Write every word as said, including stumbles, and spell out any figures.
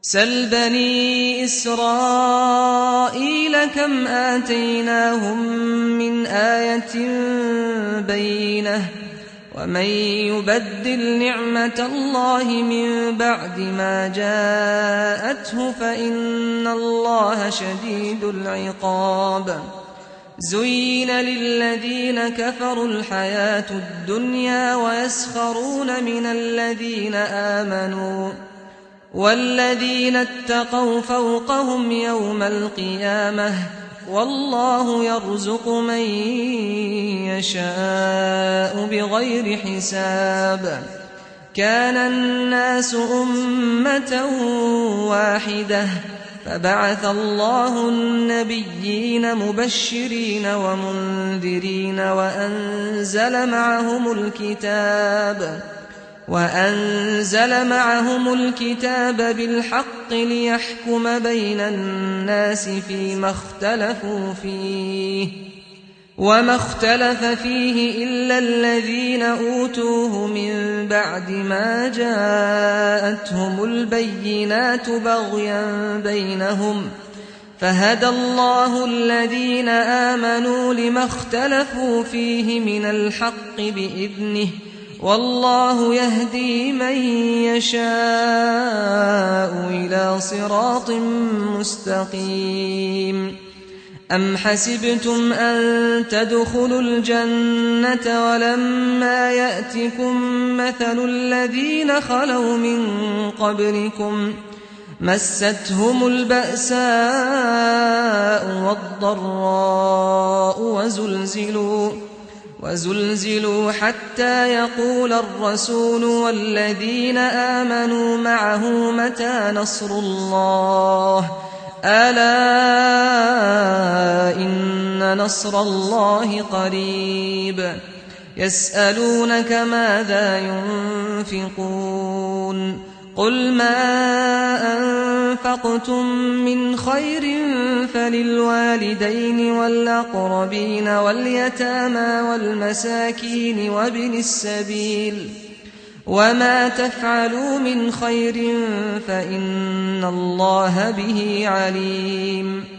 سل بني إسرائيل كم آتيناهم من آية بينة ومن يبدل نعمة الله من بعد ما جاءته فإن الله شديد العقاب زين للذين كفروا الحياة الدنيا ويسخرون من الذين آمنوا والذين اتقوا فوقهم يوم القيامة والله يرزق من يشاء بغير حساب كان الناس أمة واحدة فبعث الله النبيين مبشرين ومنذرين وأنزل معهم الكتاب وأنزل معهم الكتاب بالحق ليحكم بين الناس فيما اختلفوا فيه وما اختلف فيه إلا الذين أوتوه من بعد ما جاءتهم البينات بغيا بينهم فهدى الله الذين آمنوا لما اختلفوا فيه من الحق بإذنه والله يهدي من يشاء إلى صراط مستقيم أم حسبتم أن تدخلوا الجنة ولما يأتكم مثل الذين خلوا من قبلكم مستهم البأساء والضراء وزلزلوا وزلزلوا حتى يقول الرسول والذين آمنوا معه متى نصر الله ألا إن نصر الله قريب يسألونك ماذا ينفقون قل ما أنفقتم من خير فللوالدين والأقربين واليتامى والمساكين وابن السبيل وما تفعلوا من خير فإن الله به عليم